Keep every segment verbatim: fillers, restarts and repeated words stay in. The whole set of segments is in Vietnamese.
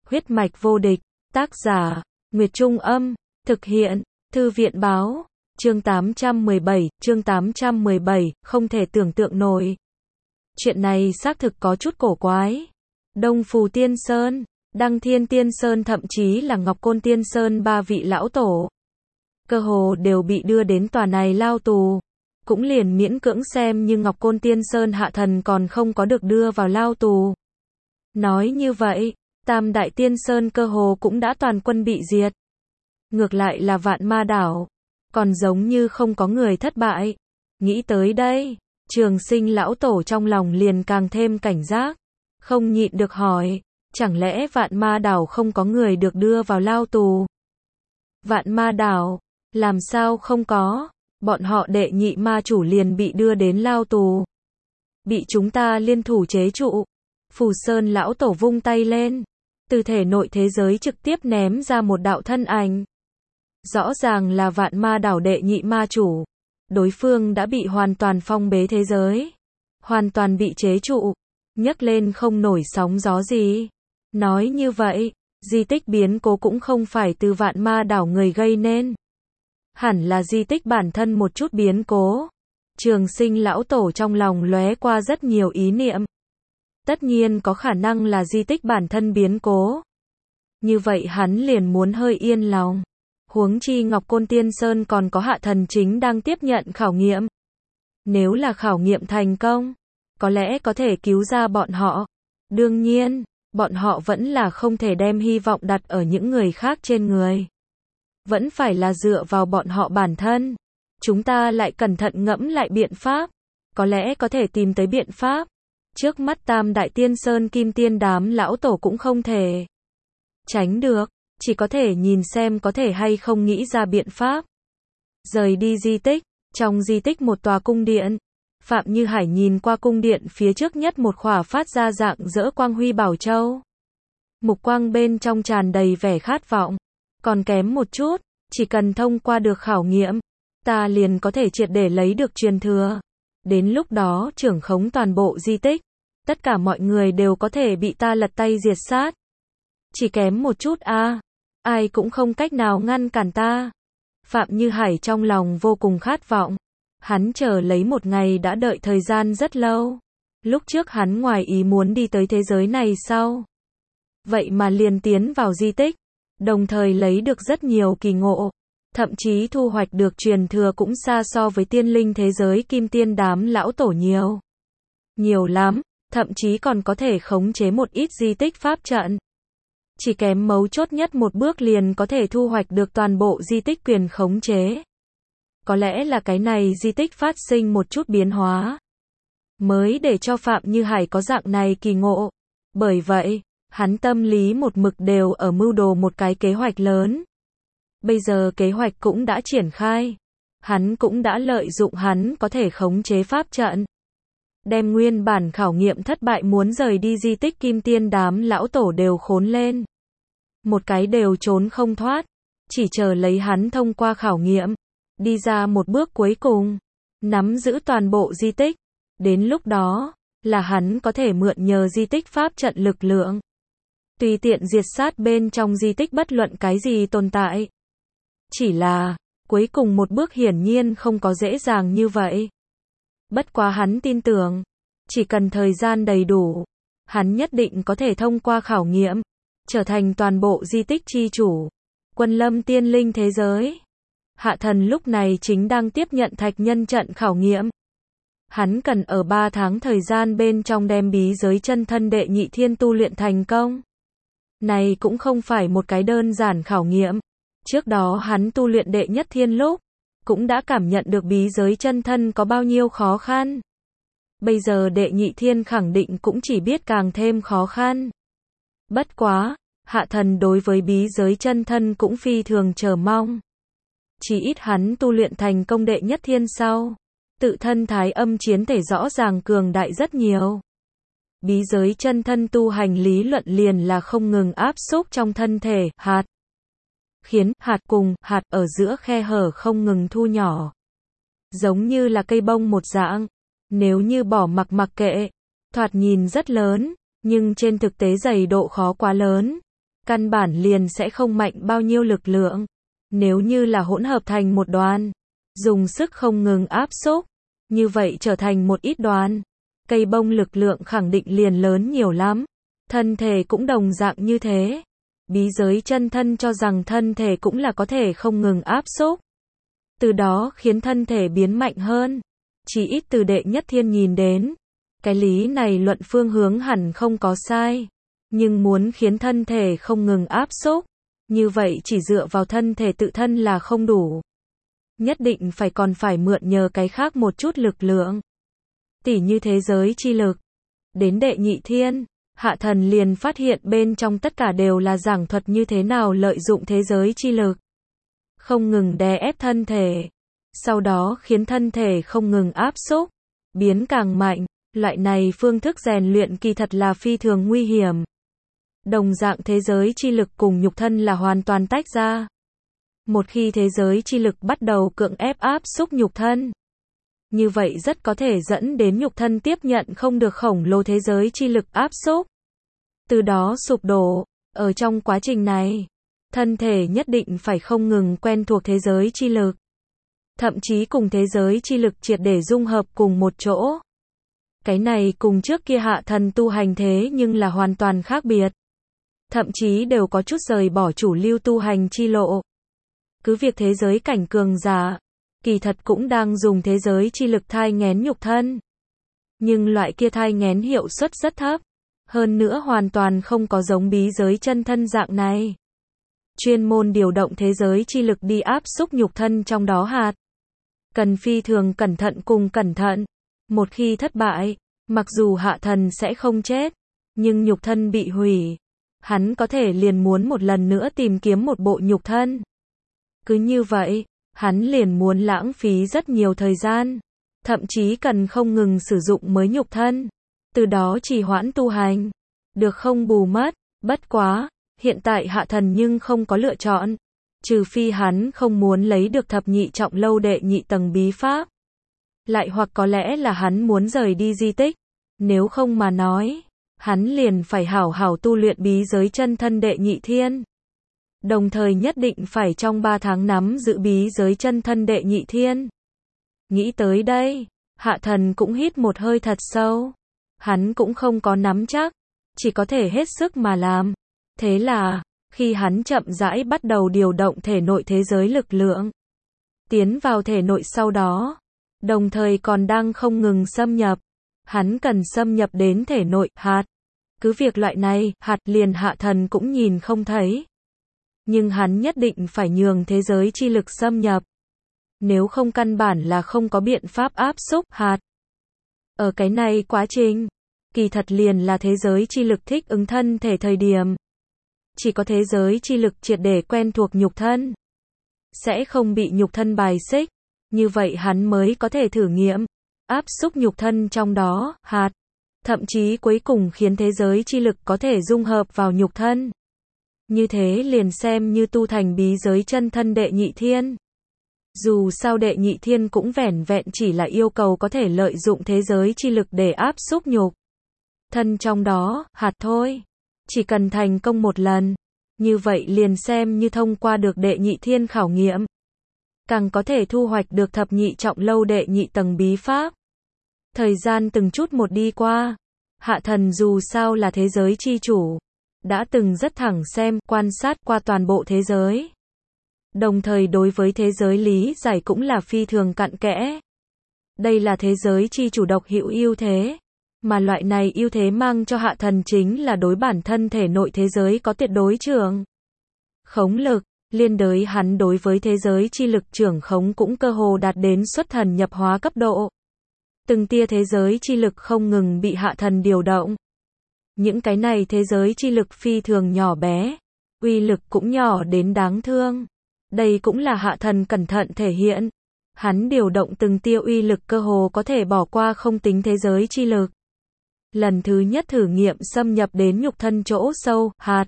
Huyết mạch vô địch, tác giả, Nguyệt Trung Âm, thực hiện, Thư viện Báo, chương tám trăm mười bảy, chương tám trăm mười bảy, không thể tưởng tượng nổi. Chuyện này xác thực có chút cổ quái. Đông Phù Tiên Sơn, Đăng Thiên Tiên Sơn thậm chí là Ngọc Côn Tiên Sơn ba vị lão tổ. Cơ hồ đều bị đưa đến tòa này lao tù. Cũng liền miễn cưỡng xem như Ngọc Côn Tiên Sơn hạ thần còn không có được đưa vào lao tù. Nói như vậy, Tam Đại Tiên Sơn cơ hồ cũng đã toàn quân bị diệt. Ngược lại là Vạn Ma Đảo, còn giống như không có người thất bại. Nghĩ tới đây, Trường Sinh lão tổ trong lòng liền càng thêm cảnh giác. Không nhịn được hỏi, chẳng lẽ Vạn Ma Đảo không có người được đưa vào lao tù? Vạn Ma Đảo, làm sao không có? Bọn họ đệ nhị ma chủ liền bị đưa đến lao tù. Bị chúng ta liên thủ chế trụ. Phù Sơn lão tổ vung tay lên, từ thể nội thế giới trực tiếp ném ra một đạo thân ảnh. Rõ ràng là Vạn Ma Đảo đệ nhị ma chủ. Đối phương đã bị hoàn toàn phong bế thế giới. Hoàn toàn bị chế trụ. Nhấc lên không nổi sóng gió gì. Nói như vậy, di tích biến cố cũng không phải từ Vạn Ma Đảo người gây nên. Hẳn là di tích bản thân một chút biến cố. Trường Sinh lão tổ trong lòng lóe qua rất nhiều ý niệm. Tất nhiên có khả năng là di tích bản thân biến cố. Như vậy hắn liền muốn hơi yên lòng. Huống chi Ngọc Côn Tiên Sơn còn có hạ thần chính đang tiếp nhận khảo nghiệm. Nếu là khảo nghiệm thành công, có lẽ có thể cứu ra bọn họ. Đương nhiên, bọn họ vẫn là không thể đem hy vọng đặt ở những người khác trên người. Vẫn phải là dựa vào bọn họ bản thân. Chúng ta lại cẩn thận ngẫm lại biện pháp. Có lẽ có thể tìm tới biện pháp. Trước mắt Tam Đại Tiên Sơn Kim Tiên đám lão tổ cũng không thể tránh được. Chỉ có thể nhìn xem có thể hay không nghĩ ra biện pháp. Rời đi di tích. Trong di tích một tòa cung điện. Phạm Như Hải nhìn qua cung điện phía trước nhất một khỏa phát ra dạng dỡ quang huy bảo châu. Mục quang bên trong tràn đầy vẻ khát vọng. Còn kém một chút, chỉ cần thông qua được khảo nghiệm, ta liền có thể triệt để lấy được truyền thừa. Đến lúc đó trưởng khống toàn bộ di tích, tất cả mọi người đều có thể bị ta lật tay diệt sát. Chỉ kém một chút a, à, ai cũng không cách nào ngăn cản ta. Phạm Như Hải trong lòng vô cùng khát vọng. Hắn chờ lấy một ngày đã đợi thời gian rất lâu. Lúc trước hắn ngoài ý muốn đi tới thế giới này sau. Vậy mà liền tiến vào di tích. Đồng thời lấy được rất nhiều kỳ ngộ. Thậm chí thu hoạch được truyền thừa cũng xa so với tiên linh thế giới kim tiên đám lão tổ nhiều. Nhiều lắm, thậm chí còn có thể khống chế một ít di tích pháp trận. Chỉ kém mấu chốt nhất một bước liền có thể thu hoạch được toàn bộ di tích quyền khống chế. Có lẽ là cái này di tích phát sinh một chút biến hóa. Mới để cho Phạm Như Hải có dạng này kỳ ngộ. Bởi vậy, hắn tâm lý một mực đều ở mưu đồ một cái kế hoạch lớn. Bây giờ kế hoạch cũng đã triển khai. Hắn cũng đã lợi dụng hắn có thể khống chế pháp trận. Đem nguyên bản khảo nghiệm thất bại muốn rời đi di tích kim tiên đám lão tổ đều khốn lên. Một cái đều trốn không thoát. Chỉ chờ lấy hắn thông qua khảo nghiệm. Đi ra một bước cuối cùng. Nắm giữ toàn bộ di tích. Đến lúc đó, là hắn có thể mượn nhờ di tích pháp trận lực lượng. Tùy tiện diệt sát bên trong di tích bất luận cái gì tồn tại. Chỉ là, cuối cùng một bước hiển nhiên không có dễ dàng như vậy. Bất quá hắn tin tưởng, chỉ cần thời gian đầy đủ, hắn nhất định có thể thông qua khảo nghiệm, trở thành toàn bộ di tích chi chủ. Quân lâm tiên linh thế giới. Hạ thần lúc này chính đang tiếp nhận thạch nhân trận khảo nghiệm. Hắn cần ở ba tháng thời gian bên trong đem bí giới chân thân đệ nhị thiên tu luyện thành công. Này cũng không phải một cái đơn giản khảo nghiệm. Trước đó hắn tu luyện đệ nhất thiên lúc, cũng đã cảm nhận được bí giới chân thân có bao nhiêu khó khăn. Bây giờ đệ nhị thiên khẳng định cũng chỉ biết càng thêm khó khăn. Bất quá, hạ thần đối với bí giới chân thân cũng phi thường chờ mong. Chỉ ít hắn tu luyện thành công đệ nhất thiên sau. Tự thân thái âm chiến thể rõ ràng cường đại rất nhiều. Bí giới chân thân tu hành lý luận liền là không ngừng áp xúc trong thân thể, hạt. Khiến hạt cùng hạt ở giữa khe hở không ngừng thu nhỏ. Giống như là cây bông một dạng. Nếu như bỏ mặc mặc kệ, thoạt nhìn rất lớn, nhưng trên thực tế dày độ khó quá lớn. căn bản liền sẽ không mạnh bao nhiêu lực lượng. Nếu như là hỗn hợp thành một đoàn, dùng sức không ngừng áp xúc, như vậy trở thành một ít đoàn, cây bông lực lượng khẳng định liền lớn nhiều lắm. Thân thể cũng đồng dạng như thế. Bí giới chân thân cho rằng thân thể cũng là có thể không ngừng áp xúc. Từ đó khiến thân thể biến mạnh hơn. Chỉ ít từ đệ nhất thiên nhìn đến. Cái lý này luận phương hướng hẳn không có sai. Nhưng muốn khiến thân thể không ngừng áp xúc, như vậy chỉ dựa vào thân thể tự thân là không đủ. Nhất định phải còn phải mượn nhờ cái khác một chút lực lượng. Tỉ như thế giới chi lực. Đến đệ nhị thiên, Hạ Thần liền phát hiện bên trong tất cả đều là giảng thuật như thế nào lợi dụng thế giới chi lực. Không ngừng đè ép thân thể. Sau đó khiến thân thể không ngừng áp xúc, biến càng mạnh. Loại này phương thức rèn luyện kỳ thật là phi thường nguy hiểm. Đồng dạng thế giới chi lực cùng nhục thân là hoàn toàn tách ra. Một khi thế giới chi lực bắt đầu cưỡng ép áp xúc nhục thân, như vậy rất có thể dẫn đến nhục thân tiếp nhận không được khổng lồ thế giới chi lực áp xúc. Từ đó sụp đổ. Ở trong quá trình này, thân thể nhất định phải không ngừng quen thuộc thế giới chi lực. Thậm chí cùng thế giới chi lực triệt để dung hợp cùng một chỗ. Cái này cùng trước kia Hạ Thần tu hành thế nhưng là hoàn toàn khác biệt. Thậm chí đều có chút rời bỏ chủ lưu tu hành chi lộ. Cứ việc thế giới cảnh cường giả, kỳ thật cũng đang dùng thế giới chi lực thai nghén nhục thân. Nhưng loại kia thai nghén hiệu suất rất thấp. Hơn nữa hoàn toàn không có giống bí giới chân thân dạng này. Chuyên môn điều động thế giới chi lực đi áp xúc nhục thân trong đó hạt. Cần phi thường cẩn thận cùng cẩn thận. Một khi thất bại, mặc dù Hạ Thần sẽ không chết, nhưng nhục thân bị hủy. Hắn có thể liền muốn một lần nữa tìm kiếm một bộ nhục thân. Cứ như vậy, hắn liền muốn lãng phí rất nhiều thời gian. Thậm chí cần không ngừng sử dụng mới nhục thân. Từ đó trì hoãn tu hành. Được không bù mất. Bất quá, hiện tại Hạ Thần nhưng không có lựa chọn. Trừ phi hắn không muốn lấy được thập nhị trọng lâu đệ nhị tầng bí pháp. Lại hoặc có lẽ là hắn muốn rời đi di tích. Nếu không mà nói, hắn liền phải hảo hảo tu luyện bí giới chân thân đệ nhị thiên. Đồng thời nhất định phải trong ba tháng nắm giữ bí giới chân thân đệ nhị thiên. Nghĩ tới đây, Hạ Thần cũng hít một hơi thật sâu. Hắn cũng không có nắm chắc, chỉ có thể hết sức mà làm. Thế là, khi hắn chậm rãi bắt đầu điều động thể nội thế giới lực lượng, tiến vào thể nội sau đó, đồng thời còn đang không ngừng xâm nhập. Hắn cần xâm nhập đến thể nội hạt. Cứ việc loại này, hạt liền Hạ Thần cũng nhìn không thấy. Nhưng hắn nhất định phải nhường thế giới chi lực xâm nhập. Nếu không căn bản là không có biện pháp áp xúc hạt. Ở cái này quá trình, kỳ thật liền là thế giới chi lực thích ứng thân thể thời điểm. Chỉ có thế giới chi lực triệt để quen thuộc nhục thân, sẽ không bị nhục thân bài xích. Như vậy hắn mới có thể thử nghiệm, áp xúc nhục thân trong đó, hạt. Thậm chí cuối cùng khiến thế giới chi lực có thể dung hợp vào nhục thân. Như thế liền xem như tu thành bí giới chân thân đệ nhị thiên. Dù sao đệ nhị thiên cũng vẻn vẹn chỉ là yêu cầu có thể lợi dụng thế giới chi lực để áp xúc nhục thân trong đó, hạt thôi. Chỉ cần thành công một lần, như vậy liền xem như thông qua được đệ nhị thiên khảo nghiệm. Càng có thể thu hoạch được thập nhị trọng lâu đệ nhị tầng bí pháp. Thời gian từng chút một đi qua, Hạ Thần dù sao là thế giới chi chủ, đã từng rất thẳng xem, quan sát qua toàn bộ thế giới. Đồng thời đối với thế giới lý giải cũng là phi thường cặn kẽ. Đây là thế giới chi chủ độc hữu ưu thế, mà loại này ưu thế mang cho Hạ Thần chính là đối bản thân thể nội thế giới có tuyệt đối trưởng khống lực, liên đới hắn đối với thế giới chi lực trưởng khống cũng cơ hồ đạt đến xuất thần nhập hóa cấp độ. Từng tia thế giới chi lực không ngừng bị Hạ Thần điều động. Những cái này thế giới chi lực phi thường nhỏ bé, uy lực cũng nhỏ đến đáng thương. Đây cũng là Hạ Thần cẩn thận thể hiện. Hắn điều động từng tia uy lực cơ hồ có thể bỏ qua không tính thế giới chi lực. Lần thứ nhất thử nghiệm xâm nhập đến nhục thân chỗ sâu, hạt.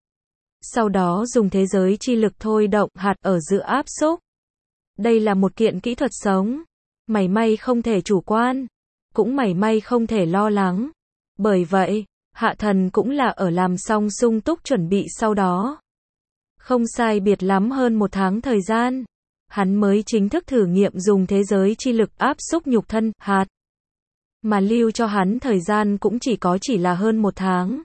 Sau đó dùng thế giới chi lực thôi động hạt ở giữa áp xúc. Đây là một kiện kỹ thuật sống. Mảy may không thể chủ quan. Cũng mảy may không thể lo lắng. Bởi vậy, Hạ thần cũng là ở làm xong sung túc chuẩn bị sau đó. Không sai biệt lắm hơn một tháng thời gian, hắn mới chính thức thử nghiệm dùng thế giới chi lực áp xúc nhục thân, hạt. Mà lưu cho hắn thời gian cũng chỉ có chỉ là hơn một tháng.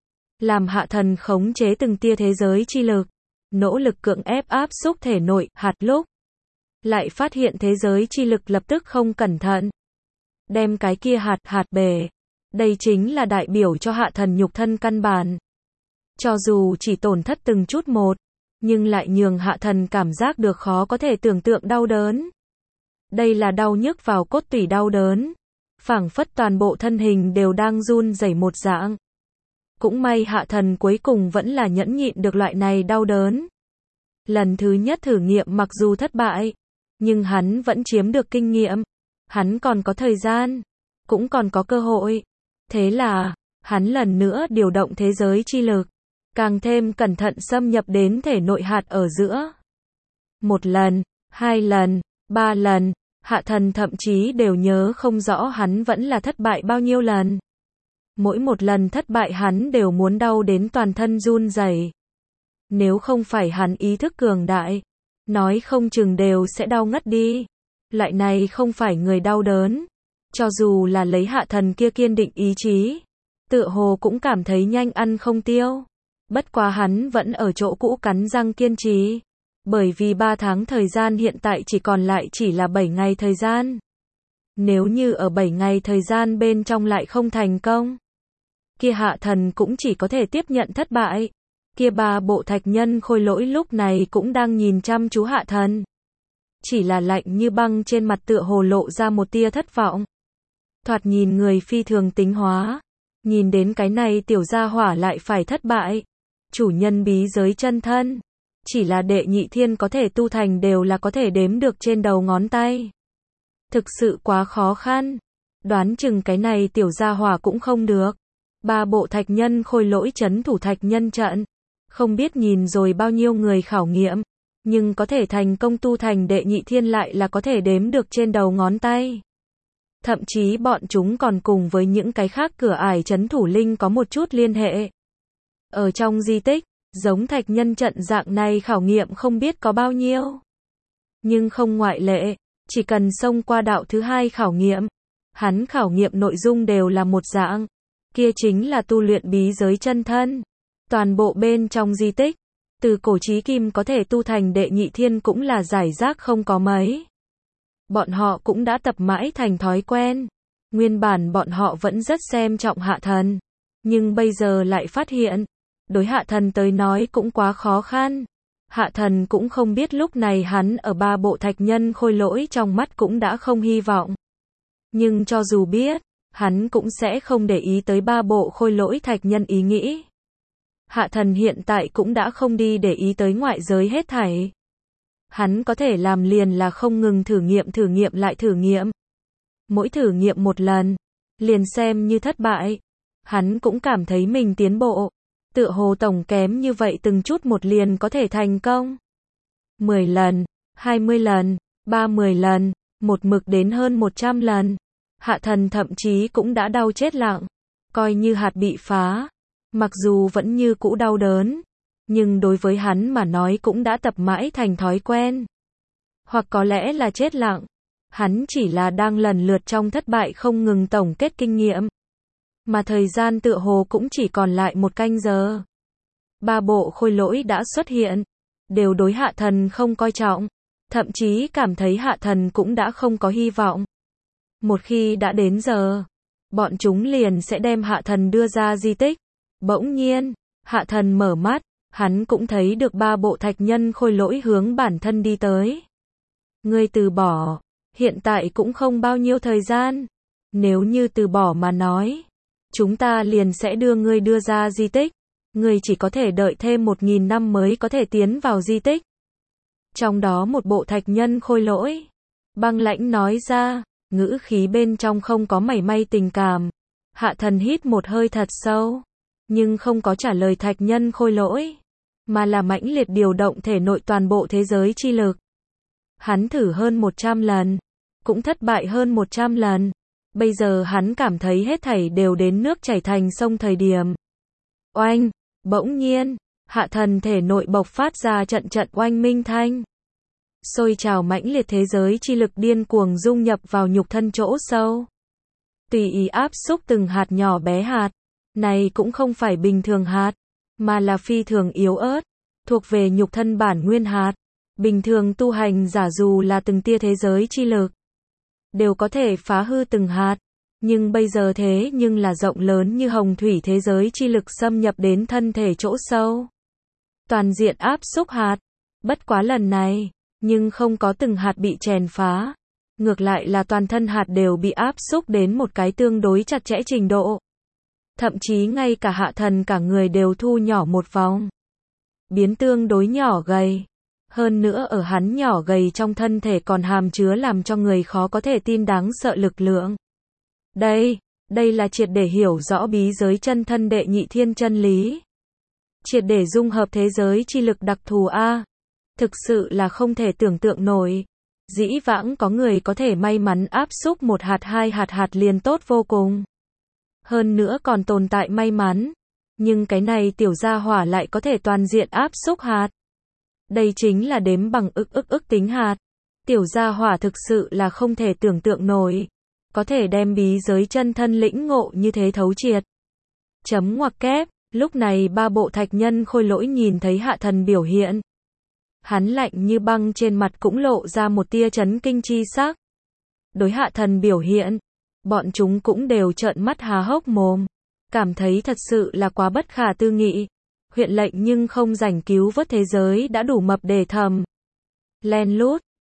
Làm hạ thần khống chế từng tia thế giới chi lực, nỗ lực cưỡng ép áp xúc thể nội, hạt lúc. Lại phát hiện thế giới chi lực lập tức không cẩn thận. Đem cái kia hạt, hạt bể. Đây chính là đại biểu cho hạ thần nhục thân căn bản. Cho dù chỉ tổn thất từng chút một, nhưng lại nhường hạ thần cảm giác được khó có thể tưởng tượng đau đớn. Đây là đau nhức vào cốt tủy đau đớn. Phảng phất toàn bộ thân hình đều đang run rẩy một dạng. Cũng may hạ thần cuối cùng vẫn là nhẫn nhịn được loại này đau đớn. Lần thứ nhất thử nghiệm mặc dù thất bại, nhưng hắn vẫn chiếm được kinh nghiệm. Hắn còn có thời gian, cũng còn có cơ hội. Thế là, hắn lần nữa điều động thế giới chi lực, càng thêm cẩn thận xâm nhập đến thể nội hạt ở giữa. Một lần, hai lần, ba lần, hạ thần thậm chí đều nhớ không rõ hắn vẫn là thất bại bao nhiêu lần. Mỗi một lần thất bại hắn đều muốn đau đến toàn thân run rẩy. Nếu không phải hắn ý thức cường đại, nói không chừng đều sẽ đau ngất đi. Loại này không phải người đau đớn. Cho dù là lấy hạ thần kia kiên định ý chí, tựa hồ cũng cảm thấy nhanh ăn không tiêu. Bất quá hắn vẫn ở chỗ cũ cắn răng kiên trì. Bởi vì ba tháng thời gian hiện tại chỉ còn lại chỉ là bảy ngày thời gian. Nếu như ở bảy ngày thời gian bên trong lại không thành công, kia hạ thần cũng chỉ có thể tiếp nhận thất bại. Kia ba bộ thạch nhân khôi lỗi lúc này cũng đang nhìn chăm chú hạ thần. Chỉ là lạnh như băng trên mặt tựa hồ lộ ra một tia thất vọng. Thoạt nhìn người phi thường tính hóa. Nhìn đến cái này tiểu gia hỏa lại phải thất bại. Chủ nhân bí giới chân thân. Chỉ là đệ nhị thiên có thể tu thành đều là có thể đếm được trên đầu ngón tay. Thực sự quá khó khăn. Đoán chừng cái này tiểu gia hỏa cũng không được. Ba bộ thạch nhân khôi lỗi trấn thủ thạch nhân trận. Không biết nhìn rồi bao nhiêu người khảo nghiệm. Nhưng có thể thành công tu thành đệ nhị thiên lại là có thể đếm được trên đầu ngón tay. Thậm chí bọn chúng còn cùng với những cái khác cửa ải trấn thủ linh có một chút liên hệ. Ở trong di tích, giống thạch nhân trận dạng này khảo nghiệm không biết có bao nhiêu. Nhưng không ngoại lệ, chỉ cần xông qua đạo thứ hai khảo nghiệm, hắn khảo nghiệm nội dung đều là một dạng. Kia chính là tu luyện bí giới chân thân. Toàn bộ bên trong di tích, từ cổ chí kim có thể tu thành đệ nhị thiên cũng là giải rác không có mấy. Bọn họ cũng đã tập mãi thành thói quen. Nguyên bản bọn họ vẫn rất xem trọng hạ thần. Nhưng bây giờ lại phát hiện, đối hạ thần tới nói cũng quá khó khăn. Hạ thần cũng không biết lúc này hắn ở ba bộ thạch nhân khôi lỗi trong mắt cũng đã không hy vọng. Nhưng cho dù biết, hắn cũng sẽ không để ý tới ba bộ khôi lỗi thạch nhân ý nghĩ. Hạ thần hiện tại cũng đã không đi để ý tới ngoại giới hết thảy. Hắn có thể làm liền là không ngừng thử nghiệm thử nghiệm lại thử nghiệm. Mỗi thử nghiệm một lần, liền xem như thất bại. Hắn cũng cảm thấy mình tiến bộ. Tựa hồ tổng kém như vậy từng chút một liền có thể thành công. mười lần, hai mươi lần, ba mươi lần, một mực đến hơn một trăm lần. Hạ thần thậm chí cũng đã đau chết lặng. Coi như hạt bị phá. Mặc dù vẫn như cũ đau đớn. Nhưng đối với hắn mà nói cũng đã tập mãi thành thói quen. Hoặc có lẽ là chết lặng. Hắn chỉ là đang lần lượt trong thất bại không ngừng tổng kết kinh nghiệm. Mà thời gian tựa hồ cũng chỉ còn lại một canh giờ. Ba bộ khôi lỗi đã xuất hiện. Đều đối hạ thần không coi trọng. Thậm chí cảm thấy hạ thần cũng đã không có hy vọng. Một khi đã đến giờ, bọn chúng liền sẽ đem hạ thần đưa ra di tích. Bỗng nhiên, hạ thần mở mắt, hắn cũng thấy được ba bộ thạch nhân khôi lỗi hướng bản thân đi tới. Ngươi từ bỏ, hiện tại cũng không bao nhiêu thời gian. Nếu như từ bỏ mà nói, chúng ta liền sẽ đưa ngươi đưa ra di tích. Ngươi chỉ có thể đợi thêm một nghìn năm mới có thể tiến vào di tích. Trong đó một bộ thạch nhân khôi lỗi, băng lãnh nói ra, ngữ khí bên trong không có mảy may tình cảm. Hạ thần hít một hơi thật sâu, nhưng không có trả lời thạch nhân khôi lỗi, mà là mãnh liệt điều động thể nội toàn bộ thế giới chi lực. Hắn thử hơn một trăm lần, cũng thất bại hơn một trăm lần. Bây giờ hắn cảm thấy hết thảy đều đến nước chảy thành sông thời điểm. Oanh, bỗng nhiên, hạ thần thể nội bộc phát ra trận trận oanh minh thanh. Sôi trào mãnh liệt thế giới chi lực điên cuồng dung nhập vào nhục thân chỗ sâu. Tùy ý áp xúc từng hạt nhỏ bé hạt. Này cũng không phải bình thường hạt, mà là phi thường yếu ớt, thuộc về nhục thân bản nguyên hạt. Bình thường tu hành giả dù là từng tia thế giới chi lực, đều có thể phá hư từng hạt. Nhưng bây giờ thế nhưng là rộng lớn như hồng thủy thế giới chi lực xâm nhập đến thân thể chỗ sâu. Toàn diện áp xúc hạt. Bất quá lần này, nhưng không có từng hạt bị chèn phá. Ngược lại là toàn thân hạt đều bị áp xúc đến một cái tương đối chặt chẽ trình độ. Thậm chí ngay cả hạ thần cả người đều thu nhỏ một vòng. Biến tương đối nhỏ gầy. Hơn nữa ở hắn nhỏ gầy trong thân thể còn hàm chứa làm cho người khó có thể tin đáng sợ lực lượng. Đây, đây là triệt để hiểu rõ bí giới chân thân đệ nhị thiên chân lý. Triệt để dung hợp thế giới chi lực đặc thù A. Thực sự là không thể tưởng tượng nổi. Dĩ vãng có người có thể may mắn áp xúc một hạt hai hạt hạt liền tốt vô cùng. Hơn nữa còn tồn tại may mắn. Nhưng cái này tiểu gia hỏa lại có thể toàn diện áp xúc hạt. Đây chính là đếm bằng ức ức ức tính hạt. Tiểu gia hỏa thực sự là không thể tưởng tượng nổi. Có thể đem bí giới chân thân lĩnh ngộ như thế thấu triệt. Chấm ngoặc kép, lúc này ba bộ thạch nhân khôi lỗi nhìn thấy hạ thần biểu hiện. Hắn lạnh như băng trên mặt cũng lộ ra một tia chấn kinh chi sắc. Đối hạ thần biểu hiện, bọn chúng cũng đều trợn mắt há hốc mồm. Cảm thấy thật sự là quá bất khả tư nghị. Huyện lệnh nhưng không rảnh cứu vớt thế giới đã đủ mập để thầm. Len lút,